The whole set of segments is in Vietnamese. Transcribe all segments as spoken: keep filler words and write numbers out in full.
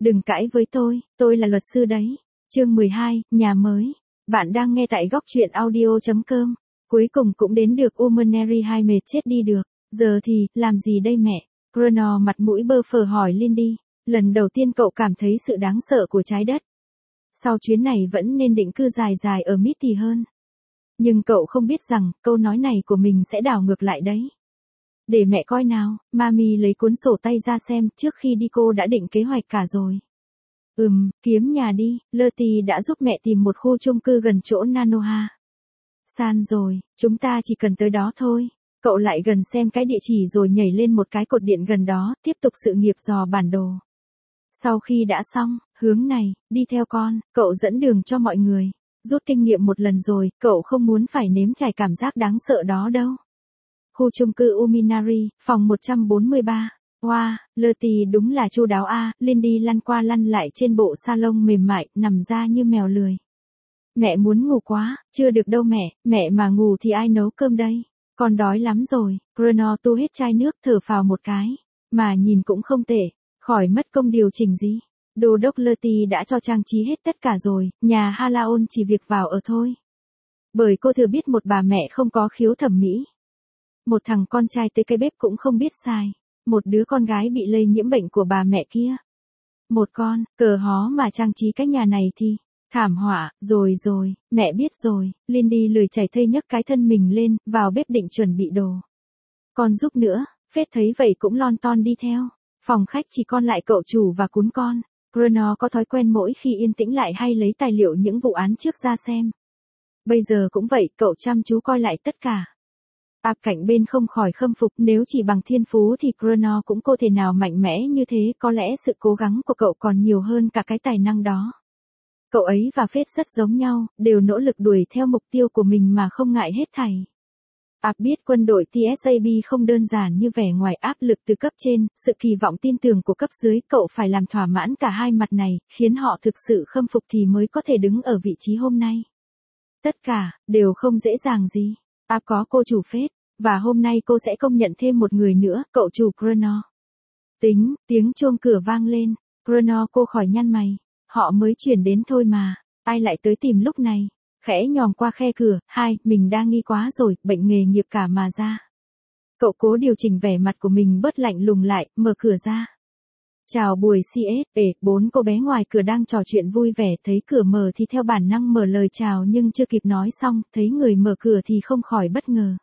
Đừng cãi với tôi, tôi là luật sư đấy. Chương mười hai, nhà mới. Bạn đang nghe tại góc truyện audio chấm com. Cuối cùng cũng đến được Umaneri hai mệt chết đi được. Giờ thì, làm gì đây mẹ? Bruno mặt mũi bơ phờ hỏi Lindy. Lần đầu tiên cậu cảm thấy sự đáng sợ của trái đất. Sau chuyến này vẫn nên định cư dài dài ở Mitty hơn. Nhưng cậu không biết rằng, câu nói này của mình sẽ đảo ngược lại đấy. Để mẹ coi nào, Mami lấy cuốn sổ tay ra xem, trước khi đi cô đã định kế hoạch cả rồi. Ừm, kiếm nhà đi, Lottie đã giúp mẹ tìm một khu chung cư gần chỗ Nanoha. San rồi, chúng ta chỉ cần tới đó thôi. Cậu lại gần xem cái địa chỉ rồi nhảy lên một cái cột điện gần đó, tiếp tục sự nghiệp dò bản đồ. Sau khi đã xong, hướng này, đi theo con, cậu dẫn đường cho mọi người. Rút kinh nghiệm một lần rồi, cậu không muốn phải nếm trải cảm giác đáng sợ đó đâu. Khu chung cư Uminari, phòng một trăm bốn mươi ba. Wow, Lottie đúng là chu đáo a. Lindy lăn qua lăn lại trên bộ salon mềm mại, nằm ra như mèo lười. Mẹ muốn ngủ quá, chưa được đâu mẹ, mẹ mà ngủ thì ai nấu cơm đây? Con đói lắm rồi. Bruno tu hết chai nước thở phào một cái. Mà nhìn cũng không tệ, khỏi mất công điều chỉnh gì. Đồ đốc Lottie đã cho trang trí hết tất cả rồi, nhà Halaon chỉ việc vào ở thôi. Bởi cô thừa biết một bà mẹ không có khiếu thẩm mỹ. Một thằng con trai tới cái bếp cũng không biết xài. Một đứa con gái bị lây nhiễm bệnh của bà mẹ kia. Một con, cờ hó mà trang trí cái nhà này thì, thảm họa, rồi rồi, mẹ biết rồi. Lindy lười chảy thây nhấc cái thân mình lên, vào bếp định chuẩn bị đồ. Con giúp nữa, Phết thấy vậy cũng lon ton đi theo. Phòng khách chỉ còn lại cậu chủ và cún con. Bruno có thói quen mỗi khi yên tĩnh lại hay lấy tài liệu những vụ án trước ra xem. Bây giờ cũng vậy, cậu chăm chú coi lại tất cả. Áp cạnh bên không khỏi khâm phục, nếu chỉ bằng thiên phú thì Bruno cũng không thể nào mạnh mẽ như thế, có lẽ sự cố gắng của cậu còn nhiều hơn cả cái tài năng đó. Cậu ấy và Phết rất giống nhau, đều nỗ lực đuổi theo mục tiêu của mình mà không ngại hết thảy. Áp biết quân đội tê ét a bê không đơn giản như vẻ ngoài áp lực từ cấp trên, sự kỳ vọng tin tưởng của cấp dưới, cậu phải làm thỏa mãn cả hai mặt này, khiến họ thực sự khâm phục thì mới có thể đứng ở vị trí hôm nay. Tất cả, đều không dễ dàng gì. Áp có cô chủ Phết, và hôm nay cô sẽ công nhận thêm một người nữa, cậu chủ Bruno. Tính, tiếng chuông cửa vang lên, Bruno cô khỏi nhăn mày, họ mới chuyển đến thôi mà, ai lại tới tìm lúc này, khẽ nhòm qua khe cửa, hai, mình đang nghi quá rồi, bệnh nghề nghiệp cả mà ra. Cậu cố điều chỉnh vẻ mặt của mình bớt lạnh lùng lại, mở cửa ra. Chào buổi xê ét, ể, bốn cô bé ngoài cửa đang trò chuyện vui vẻ, thấy cửa mở thì theo bản năng mở lời chào nhưng chưa kịp nói xong, thấy người mở cửa thì không khỏi bất ngờ.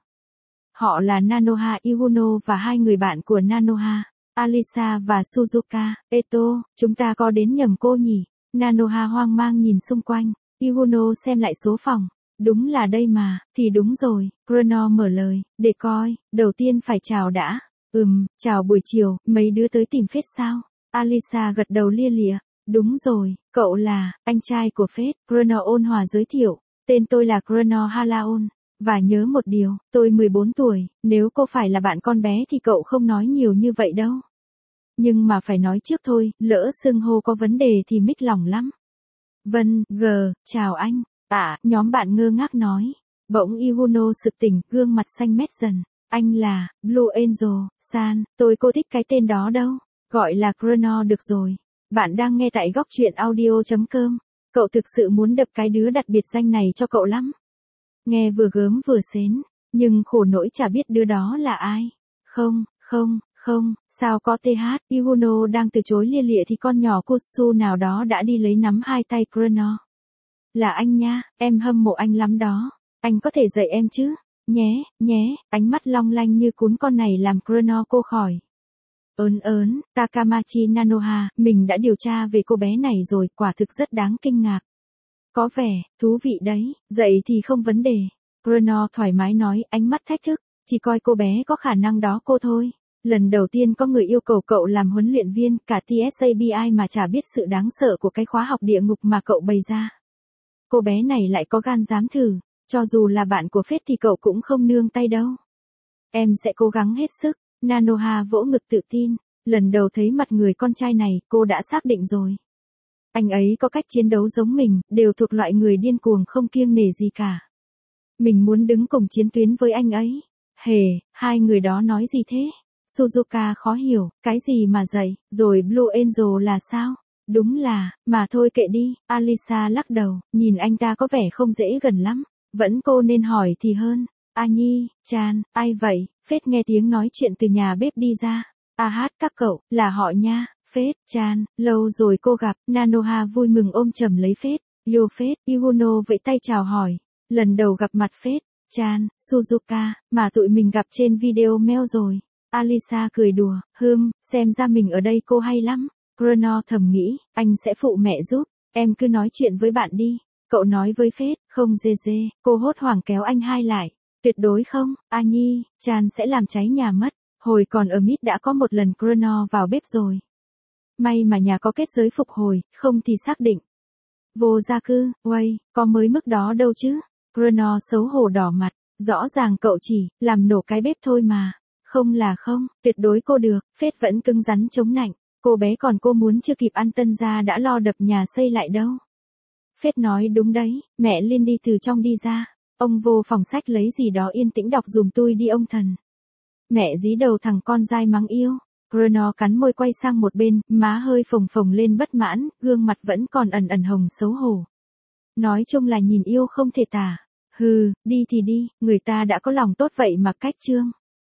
Họ là Nanoha Iguno và hai người bạn của Nanoha, Alisa và Suzuka. Eto, chúng ta có đến nhầm cô nhỉ? Nanoha hoang mang nhìn xung quanh, Iguno xem lại số phòng. Đúng là đây mà, thì đúng rồi, Bruno mở lời, để coi, đầu tiên phải chào đã. Ừm, chào buổi chiều, mấy đứa tới tìm Phết sao? Alisa gật đầu lia lịa. Đúng rồi, cậu là, anh trai của Phết. Bruno ôn hòa giới thiệu, tên tôi là Bruno Halaon. Và nhớ một điều, tôi mười bốn tuổi, nếu cô phải là bạn con bé thì cậu không nói nhiều như vậy đâu. Nhưng mà phải nói trước thôi, lỡ xưng hô có vấn đề thì mích lòng lắm. Vâng, g, chào anh. À, nhóm bạn ngơ ngác nói. Bỗng Iguno sực tỉnh, gương mặt xanh mét dần. Anh là, Blue Angel, San, tôi cô thích cái tên đó đâu. Gọi là Bruno được rồi. Bạn đang nghe tại góc truyện audio chấm com. Cậu thực sự muốn đập cái đứa đặt biệt danh này cho cậu lắm. Nghe vừa gớm vừa xến, nhưng khổ nỗi chả biết đứa đó là ai. Không, không, không, sao có th, Iguno đang từ chối lia lịa thì con nhỏ Kusu nào đó đã đi lấy nắm hai tay Bruno. Là anh nha, em hâm mộ anh lắm đó. Anh có thể dạy em chứ? Nhé, nhé, ánh mắt long lanh như cún con này làm Bruno cô khỏi. Ớn ớn, Takamachi Nanoha, mình đã điều tra về cô bé này rồi, quả thực rất đáng kinh ngạc. Có vẻ, thú vị đấy, dậy thì không vấn đề. Bruno thoải mái nói, ánh mắt thách thức, chỉ coi cô bé có khả năng đó cô thôi. Lần đầu tiên có người yêu cầu cậu làm huấn luyện viên, cả tê ét a bê ai mà chả biết sự đáng sợ của cái khóa học địa ngục mà cậu bày ra. Cô bé này lại có gan dám thử, cho dù là bạn của Phết thì cậu cũng không nương tay đâu. Em sẽ cố gắng hết sức, Nanoha vỗ ngực tự tin, lần đầu thấy mặt người con trai này, cô đã xác định rồi. Anh ấy có cách chiến đấu giống mình, đều thuộc loại người điên cuồng không kiêng nể gì cả. Mình muốn đứng cùng chiến tuyến với anh ấy. Hề, hai người đó nói gì thế? Suzuka khó hiểu, cái gì mà dạy, rồi Blue Angel là sao? Đúng là, mà thôi kệ đi, Alisa lắc đầu, nhìn anh ta có vẻ không dễ gần lắm, vẫn cô nên hỏi thì hơn. A Nhi, Chan, ai vậy? Phết nghe tiếng nói chuyện từ nhà bếp đi ra. A hát các cậu, là họ nha, Phết, Chan, lâu rồi cô gặp, Nanoha vui mừng ôm chầm lấy Phết. Yo Phết, Iguno vẫy tay chào hỏi. Lần đầu gặp mặt Phết, Chan, Suzuka, mà tụi mình gặp trên video mail rồi. Alisa cười đùa, hưm, xem ra mình ở đây cô hay lắm. Bruno thầm nghĩ, anh sẽ phụ mẹ giúp, em cứ nói chuyện với bạn đi. Cậu nói với Phết, không dê dê, cô hốt hoảng kéo anh hai lại. Tuyệt đối không, A Nhi, Chan sẽ làm cháy nhà mất. Hồi còn ở Mít đã có một lần Bruno vào bếp rồi. May mà nhà có kết giới phục hồi, không thì xác định. Vô gia cư, uầy, có mới mức đó đâu chứ. Bruno xấu hổ đỏ mặt, rõ ràng cậu chỉ làm nổ cái bếp thôi mà. Không là không, tuyệt đối cô được, Phết vẫn cứng rắn chống nạnh. Cô bé còn cô muốn chưa kịp ăn tân gia đã lo đập nhà xây lại đâu. Phết nói đúng đấy, mẹ Linh đi từ trong đi ra. Ông vô phòng sách lấy gì đó yên tĩnh đọc dùm tôi đi ông thần. Mẹ dí đầu thằng con dai mắng yêu. Bruno cắn môi quay sang một bên, má hơi phồng phồng lên bất mãn, gương mặt vẫn còn ẩn ẩn hồng xấu hổ. Nói chung là nhìn yêu không thể tả. Hừ, đi thì đi, người ta đã có lòng tốt vậy mà cách trương.